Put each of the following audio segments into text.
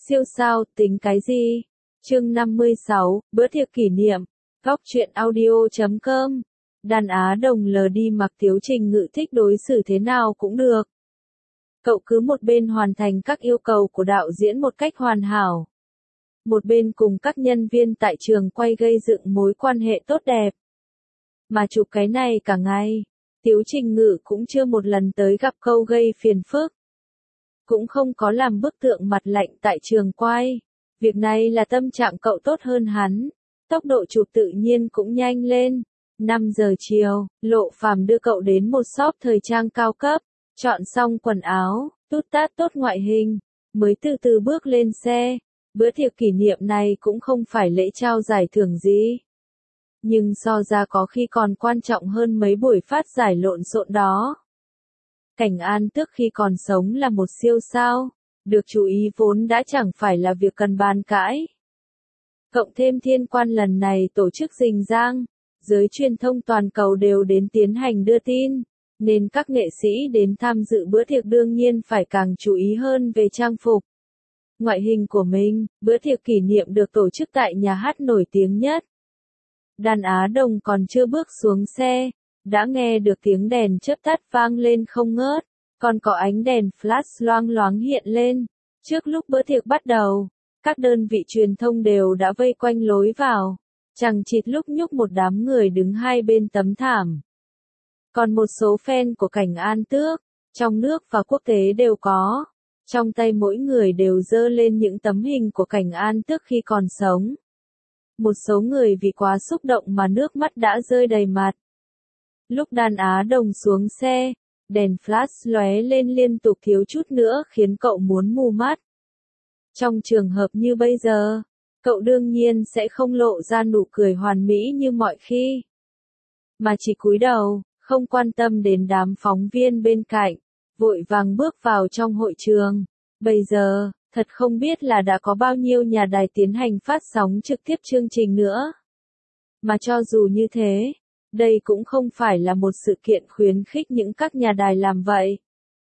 Siêu sao, tính cái gì? Chương 56, bữa tiệc kỷ niệm. Góc truyện audio.com. Đàn Á Đồng lờ đi mặc Tiếu Trình Ngự thích đối xử thế nào cũng được. Cậu cứ một bên hoàn thành các yêu cầu của đạo diễn một cách hoàn hảo. Một bên cùng các nhân viên tại trường quay gây dựng mối quan hệ tốt đẹp. Mà chụp cái này cả ngày, Tiếu Trình Ngự cũng chưa một lần tới gặp câu gây phiền phức. Cũng không có làm bức tượng mặt lạnh tại trường quay. Việc này là tâm trạng cậu tốt hơn hắn. Tốc độ chụp tự nhiên cũng nhanh lên. 5 giờ chiều, Lộ Phàm đưa cậu đến một shop thời trang cao cấp. Chọn xong quần áo, tút tát tốt ngoại hình, mới từ từ bước lên xe. Bữa tiệc kỷ niệm này cũng không phải lễ trao giải thưởng gì. Nhưng so ra có khi còn quan trọng hơn mấy buổi phát giải lộn xộn đó. Cảnh An Tước khi còn sống là một siêu sao, được chú ý vốn đã chẳng phải là việc cần bàn cãi. Cộng thêm Thiên Quan lần này tổ chức rình rang, giới truyền thông toàn cầu đều đến tiến hành đưa tin, nên các nghệ sĩ đến tham dự bữa tiệc đương nhiên phải càng chú ý hơn về trang phục, ngoại hình của mình. Bữa tiệc kỷ niệm được tổ chức tại nhà hát nổi tiếng nhất. Đàn Á Đồng còn chưa bước xuống xe, đã nghe được tiếng đèn chớp tắt vang lên không ngớt, còn có ánh đèn flash loang loáng hiện lên. Trước lúc bữa tiệc bắt đầu, các đơn vị truyền thông đều đã vây quanh lối vào, chằng chịt lúc nhúc một đám người đứng hai bên tấm thảm. Còn một số fan của Cảnh An Tước, trong nước và quốc tế đều có, trong tay mỗi người đều giơ lên những tấm hình của Cảnh An Tước khi còn sống. Một số người vì quá xúc động mà nước mắt đã rơi đầy mặt. Lúc Đàn Á Đồng xuống xe, đèn flash lóe lên liên tục thiếu chút nữa khiến cậu muốn mù mắt. Trong trường hợp như bây giờ, cậu đương nhiên sẽ không lộ ra nụ cười hoàn mỹ như mọi khi, mà chỉ cúi đầu, không quan tâm đến đám phóng viên bên cạnh, vội vàng bước vào trong hội trường. Bây giờ, thật không biết là đã có bao nhiêu nhà đài tiến hành phát sóng trực tiếp chương trình nữa. Mà cho dù như thế, đây cũng không phải là một sự kiện khuyến khích những các nhà đài làm vậy.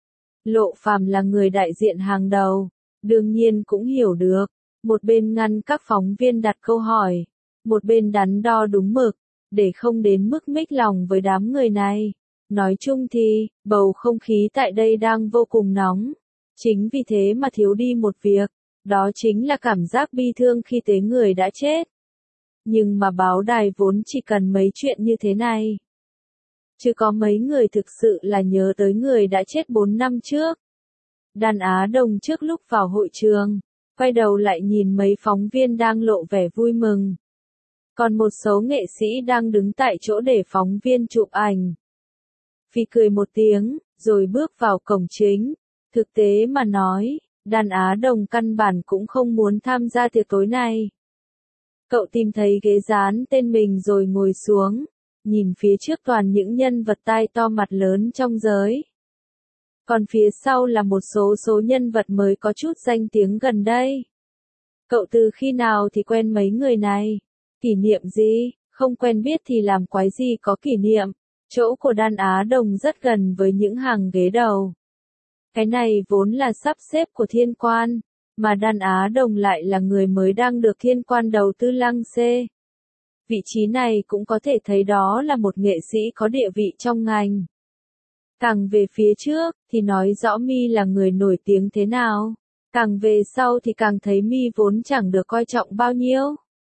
Lộ Phàm là người đại diện hàng đầu, đương nhiên cũng hiểu được, một bên ngăn các phóng viên đặt câu hỏi, một bên đắn đo đúng mực, để không đến mức mếch lòng với đám người này. Nói chung thì, bầu không khí tại đây đang vô cùng nóng. Chính vì thế mà thiếu đi một việc, đó chính là cảm giác bi thương khi tế người đã chết. Nhưng mà báo đài vốn chỉ cần mấy chuyện như thế này. Chứ có mấy người thực sự là nhớ tới người đã chết 4 năm trước. Đàn Á Đồng trước lúc vào hội trường, quay đầu lại nhìn mấy phóng viên đang lộ vẻ vui mừng. Còn một số nghệ sĩ đang đứng tại chỗ để phóng viên chụp ảnh. Phi cười một tiếng, rồi bước vào cổng chính. Thực tế mà nói, Đàn Á Đồng căn bản cũng không muốn tham gia tiệc tối này. Cậu tìm thấy ghế dán tên mình rồi ngồi xuống, nhìn phía trước toàn những nhân vật tai to mặt lớn trong giới. Còn phía sau là một số nhân vật mới có chút danh tiếng gần đây. Cậu từ khi nào thì quen mấy người này? Kỷ niệm gì? Không quen biết thì làm quái gì có kỷ niệm. Chỗ của Đàn Á Đồng rất gần với những hàng ghế đầu. Cái này vốn là sắp xếp của Thiên Quan, mà Đàn Á Đồng lại là người mới đang được Thiên Quan đầu tư lăng xê. Vị trí này cũng có thể thấy đó là một nghệ sĩ có địa vị trong ngành. Càng về phía trước, thì nói rõ Mi là người nổi tiếng thế nào. Càng về sau thì càng thấy Mi vốn chẳng được coi trọng bao nhiêu.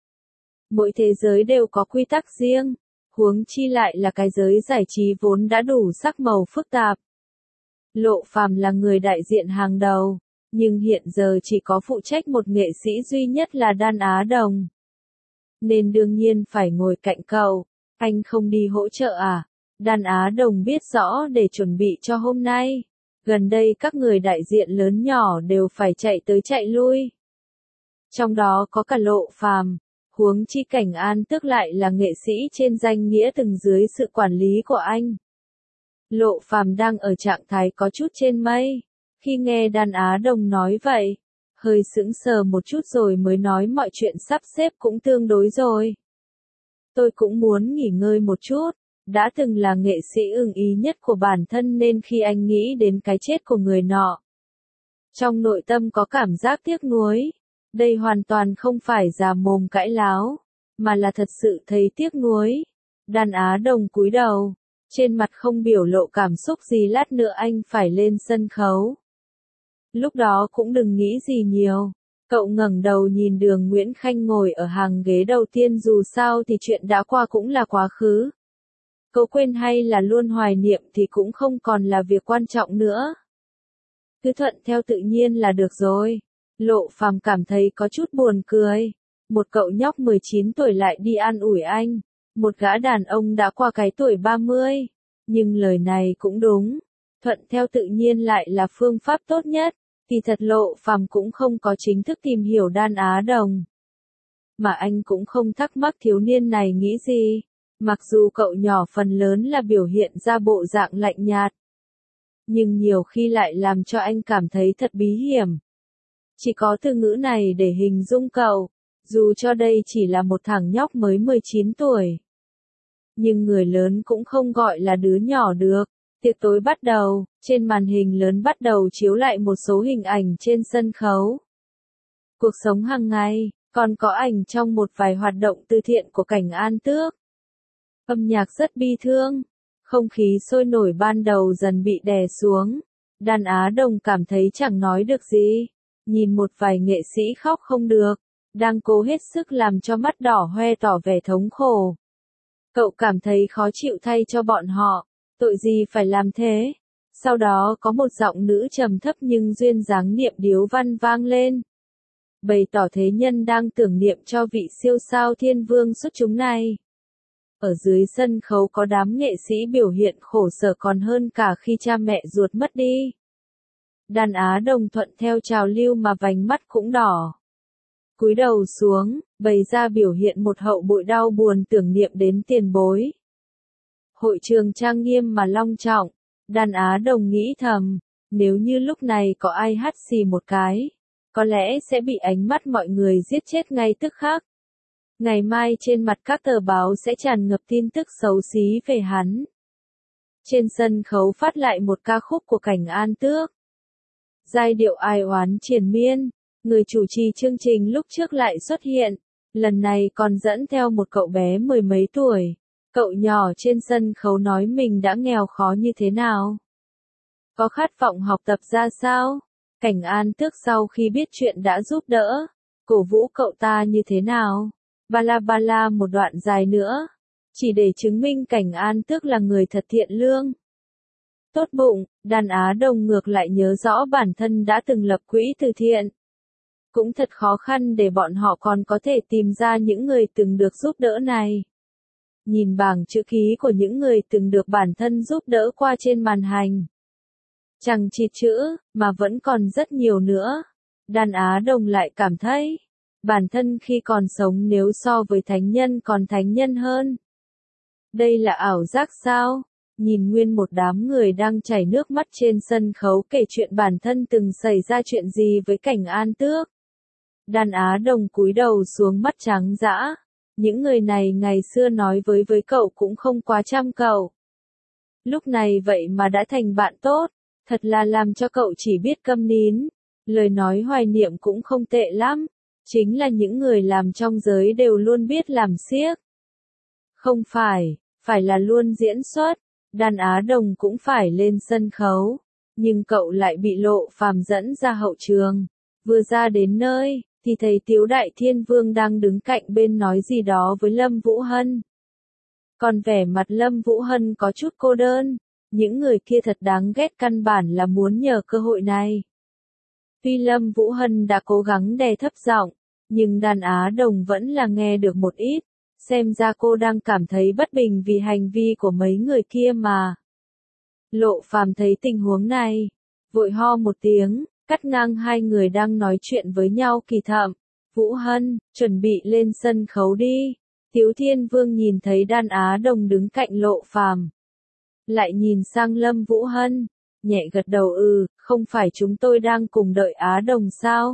Mỗi thế giới đều có quy tắc riêng, huống chi lại là cái giới giải trí vốn đã đủ sắc màu phức tạp. Lộ Phàm là người đại diện hàng đầu, nhưng hiện giờ chỉ có phụ trách một nghệ sĩ duy nhất là Đàn Á Đồng. Nên đương nhiên phải ngồi cạnh cậu. Anh không đi hỗ trợ à? Đàn Á Đồng biết rõ để chuẩn bị cho hôm nay. Gần đây các người đại diện lớn nhỏ đều phải chạy tới chạy lui. Trong đó có cả Lộ Phàm, huống chi Cảnh An Tước lại là nghệ sĩ trên danh nghĩa từng dưới sự quản lý của anh. Lộ Phàm đang ở trạng thái có chút trên mây. Khi nghe Đàn Á Đồng nói vậy, hơi sững sờ một chút rồi mới nói mọi chuyện sắp xếp cũng tương đối rồi. Tôi cũng muốn nghỉ ngơi một chút, đã từng là nghệ sĩ ưng ý nhất của bản thân nên khi anh nghĩ đến cái chết của người nọ, trong nội tâm có cảm giác tiếc nuối, Đây hoàn toàn không phải già mồm cãi láo, mà là thật sự thấy tiếc nuối. Đàn Á Đồng cúi đầu, trên mặt không biểu lộ cảm xúc gì, lát nữa anh phải lên sân khấu. Lúc đó cũng đừng nghĩ gì nhiều. Cậu ngẩng đầu nhìn Đường Nguyễn Khanh ngồi ở hàng ghế đầu tiên, dù sao thì chuyện đã qua cũng là quá khứ. Cậu quên hay là luôn hoài niệm thì cũng không còn là việc quan trọng nữa. Cứ thuận theo tự nhiên là được rồi. Lộ Phàm cảm thấy có chút buồn cười. Một cậu nhóc 19 tuổi lại đi an ủi anh. Một gã đàn ông đã qua cái tuổi 30. Nhưng lời này cũng đúng. Thuận theo tự nhiên lại là phương pháp tốt nhất. Kỳ thật Lộ Phàm cũng không có chính thức tìm hiểu Đan Á Đồng. Mà anh cũng không thắc mắc thiếu niên này nghĩ gì. Mặc dù cậu nhỏ phần lớn là biểu hiện ra bộ dạng lạnh nhạt. Nhưng nhiều khi lại làm cho anh cảm thấy thật bí hiểm. Chỉ có từ ngữ này để hình dung cậu, dù cho đây chỉ là một thằng nhóc mới 19 tuổi. Nhưng người lớn cũng không gọi là đứa nhỏ được. Tiệc tối bắt đầu, trên màn hình lớn bắt đầu chiếu lại một số hình ảnh trên sân khấu. Cuộc sống hàng ngày, còn có ảnh trong một vài hoạt động từ thiện của Cảnh An Tước. Âm nhạc rất bi thương, không khí sôi nổi ban đầu dần bị đè xuống. Đàn Á Đồng cảm thấy chẳng nói được gì, nhìn một vài nghệ sĩ khóc không được, đang cố hết sức làm cho mắt đỏ hoe tỏ vẻ thống khổ. Cậu cảm thấy khó chịu thay cho bọn họ, tội gì phải làm thế. Sau đó có một giọng nữ trầm thấp nhưng duyên dáng niệm điếu văn vang lên. Bày tỏ thế nhân đang tưởng niệm cho vị siêu sao thiên vương xuất chúng này. Ở dưới sân khấu có đám nghệ sĩ biểu hiện khổ sở còn hơn cả khi cha mẹ ruột mất đi. Đàn Á Đồng thuận theo trào lưu mà vành mắt cũng đỏ. Cúi đầu xuống, bày ra biểu hiện một hậu bội đau buồn tưởng niệm đến tiền bối. Hội trường trang nghiêm mà long trọng, Đàn Á Đồng nghĩ thầm, nếu như lúc này có ai hắt xì một cái, có lẽ sẽ bị ánh mắt mọi người giết chết ngay tức khắc. Ngày mai trên mặt các tờ báo sẽ tràn ngập tin tức xấu xí về hắn. Trên sân khấu phát lại một ca khúc của Cảnh An Tước. Giai điệu ai oán triền miên, người chủ trì chương trình lúc trước lại xuất hiện, lần này còn dẫn theo một cậu bé mười mấy tuổi. Cậu nhỏ trên sân khấu nói mình đã nghèo khó như thế nào. Có khát vọng học tập ra sao? Cảnh An Tước sau khi biết chuyện đã giúp đỡ, cổ vũ cậu ta như thế nào? Ba la một đoạn dài nữa, chỉ để chứng minh Cảnh An Tước là người thật thiện lương. Tốt bụng, Đàn Á Đồng ngược lại nhớ rõ bản thân đã từng lập quỹ từ thiện. Cũng thật khó khăn để bọn họ còn có thể tìm ra những người từng được giúp đỡ này. Nhìn bảng chữ ký của những người từng được bản thân giúp đỡ qua trên màn hình. Chẳng chỉ chữ, mà vẫn còn rất nhiều nữa. Đàn Á Đồng lại cảm thấy, bản thân khi còn sống nếu so với thánh nhân còn thánh nhân hơn. Đây là ảo giác sao? Nhìn nguyên một đám người đang chảy nước mắt trên sân khấu kể chuyện bản thân từng xảy ra chuyện gì với Cảnh An Tước. Đàn Á Đồng cúi đầu xuống mắt trắng dã. Những người này ngày xưa nói với cậu cũng không quá chăm cậu. Lúc này vậy mà đã thành bạn tốt, thật là làm cho cậu chỉ biết câm nín. Lời nói hoài niệm cũng không tệ lắm, chính là những người làm trong giới đều luôn biết làm xiếc. Không phải là luôn diễn xuất, Đàn Á Đồng cũng phải lên sân khấu, nhưng cậu lại bị Lộ Phàm dẫn ra hậu trường. Vừa ra đến nơi, thì thấy Tiếu Đại Thiên Vương đang đứng cạnh bên nói gì đó với Lâm Vũ Hân. Còn vẻ mặt Lâm Vũ Hân có chút cô đơn, những người kia thật đáng ghét, căn bản là muốn nhờ cơ hội này. Tuy Lâm Vũ Hân đã cố gắng đè thấp giọng, nhưng Đàn Á Đồng vẫn là nghe được một ít, xem ra cô đang cảm thấy bất bình vì hành vi của mấy người kia mà. Lộ Phàm thấy tình huống này, vội ho một tiếng, cắt ngang hai người đang nói chuyện với nhau kỳ thậm. Vũ Hân, chuẩn bị lên sân khấu đi. Tiếu Thiên Vương nhìn thấy Đàn Á Đồng đứng cạnh Lộ Phàm, lại nhìn sang Lâm Vũ Hân, nhẹ gật đầu không phải chúng tôi đang cùng đợi Á Đồng sao?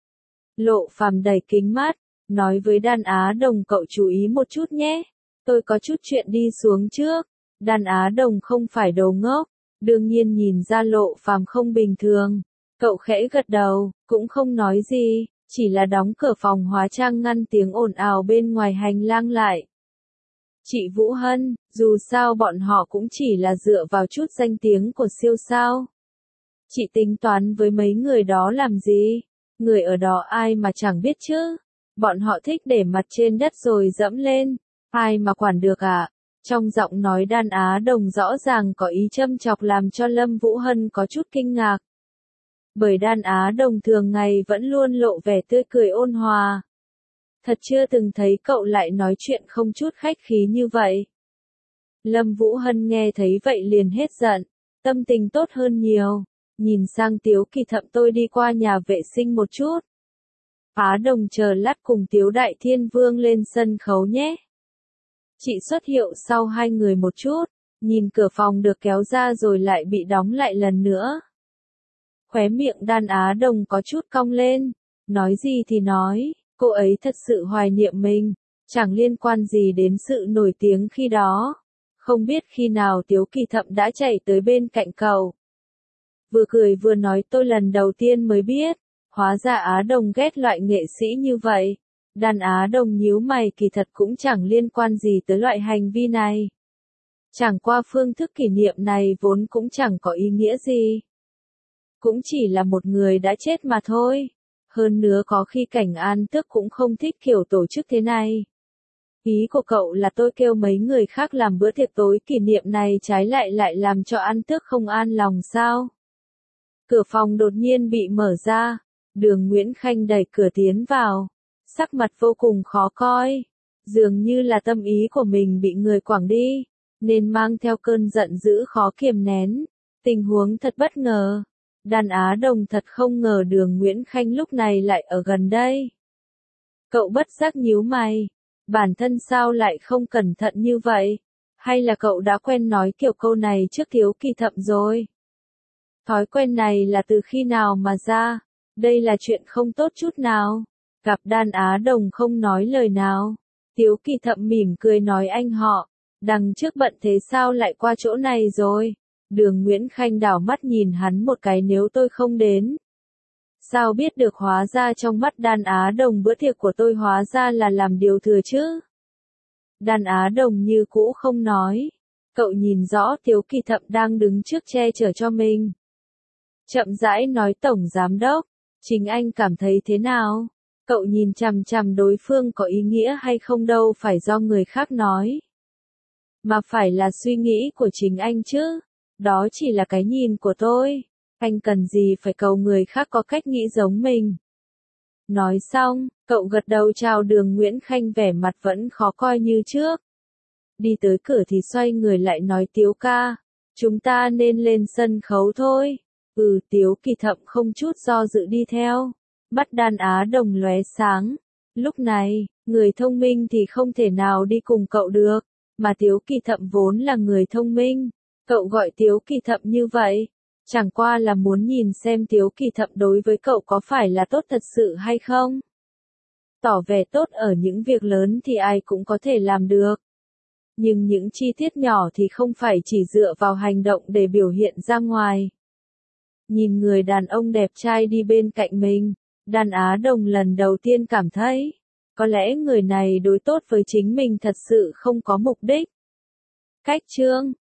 Lộ Phàm đẩy kính mắt, nói với Đàn Á Đồng cậu chú ý một chút nhé, tôi có chút chuyện đi xuống trước. Đàn Á Đồng không phải đồ ngốc, đương nhiên nhìn ra Lộ Phàm không bình thường, cậu khẽ gật đầu, cũng không nói gì, chỉ là đóng cửa phòng hóa trang ngăn tiếng ồn ào bên ngoài hành lang lại. Chị Vũ Hân, dù sao bọn họ cũng chỉ là dựa vào chút danh tiếng của siêu sao. Chị tính toán với mấy người đó làm gì? Người ở đó ai mà chẳng biết chứ? Bọn họ thích để mặt trên đất rồi dẫm lên. Ai mà quản được à? Trong giọng nói Đan Á Đồng rõ ràng có ý châm chọc làm cho Lâm Vũ Hân có chút kinh ngạc. Bởi Đan Á Đồng thường ngày vẫn luôn lộ vẻ tươi cười ôn hòa. Thật chưa từng thấy cậu lại nói chuyện không chút khách khí như vậy. Lâm Vũ Hân nghe thấy vậy liền hết giận, tâm tình tốt hơn nhiều. Nhìn sang Tiếu Kỳ Thậm, tôi đi qua nhà vệ sinh một chút. Á Đồng chờ lát cùng Tiếu Đại Thiên Vương lên sân khấu nhé. Chị xuất hiệu sau hai người một chút, nhìn cửa phòng được kéo ra rồi lại bị đóng lại lần nữa. Khóe miệng Đan Á Đồng có chút cong lên, nói gì thì nói, cô ấy thật sự hoài niệm mình, chẳng liên quan gì đến sự nổi tiếng khi đó. Không biết khi nào Tiếu Kỳ Thậm đã chạy tới bên cạnh cậu. Vừa cười vừa nói, tôi lần đầu tiên mới biết, hóa ra Á Đồng ghét loại nghệ sĩ như vậy. Đan Á Đồng nhíu mày, kỳ thật cũng chẳng liên quan gì tới loại hành vi này. Chẳng qua phương thức kỷ niệm này vốn cũng chẳng có ý nghĩa gì. Cũng chỉ là một người đã chết mà thôi. Hơn nữa có khi Cảnh An Tước cũng không thích kiểu tổ chức thế này. Ý của cậu là tôi kêu mấy người khác làm bữa tiệc tối kỷ niệm này trái lại làm cho An Tước không an lòng sao? Cửa phòng đột nhiên bị mở ra, Đường Nguyễn Khanh đẩy cửa tiến vào, sắc mặt vô cùng khó coi, dường như là tâm ý của mình bị người quẳng đi, nên mang theo cơn giận dữ khó kiềm nén. Tình huống thật bất ngờ. Đan Á Đồng thật không ngờ Đường Nguyễn Khanh lúc này lại ở gần đây. Cậu bất giác nhíu mày, bản thân sao lại không cẩn thận như vậy? Hay là cậu đã quen nói kiểu câu này trước Tiếu Kỳ Thậm rồi? Thói quen này là từ khi nào mà ra? Đây là chuyện không tốt chút nào. Gặp Đan Á Đồng không nói lời nào. Tiếu Kỳ Thậm mỉm cười nói, anh họ, đằng trước bận thế sao lại qua chỗ này rồi? Đường Nguyễn Khanh đảo mắt nhìn hắn một cái, nếu tôi không đến. Sao biết được, hóa ra trong mắt Đan Á Đồng bữa tiệc của tôi hóa ra là làm điều thừa chứ? Đan Á Đồng như cũ không nói. Cậu nhìn rõ Tiếu Kỳ Thậm đang đứng trước che chở cho mình. Chậm rãi nói, Tổng Giám Đốc, chính anh cảm thấy thế nào? Cậu nhìn chằm chằm đối phương có ý nghĩa hay không đâu phải do người khác nói. Mà phải là suy nghĩ của chính anh chứ. Đó chỉ là cái nhìn của tôi. Anh cần gì phải cầu người khác có cách nghĩ giống mình. Nói xong, cậu gật đầu chào Đường Nguyễn Khanh, vẻ mặt vẫn khó coi như trước. Đi tới cửa thì xoay người lại nói, Tiếu ca, chúng ta nên lên sân khấu thôi. Tiếu Kỳ Thậm không chút do dự đi theo. Mắt Đan Á Đồng lóe sáng. Lúc này, người thông minh thì không thể nào đi cùng cậu được. Mà Tiếu Kỳ Thậm vốn là người thông minh. Cậu gọi Tiếu Kỳ Thậm như vậy, chẳng qua là muốn nhìn xem Tiếu Kỳ Thậm đối với cậu có phải là tốt thật sự hay không. Tỏ vẻ tốt ở những việc lớn thì ai cũng có thể làm được. Nhưng những chi tiết nhỏ thì không phải chỉ dựa vào hành động để biểu hiện ra ngoài. Nhìn người đàn ông đẹp trai đi bên cạnh mình, Đan Á Đồng lần đầu tiên cảm thấy, có lẽ người này đối tốt với chính mình thật sự không có mục đích. Cách chương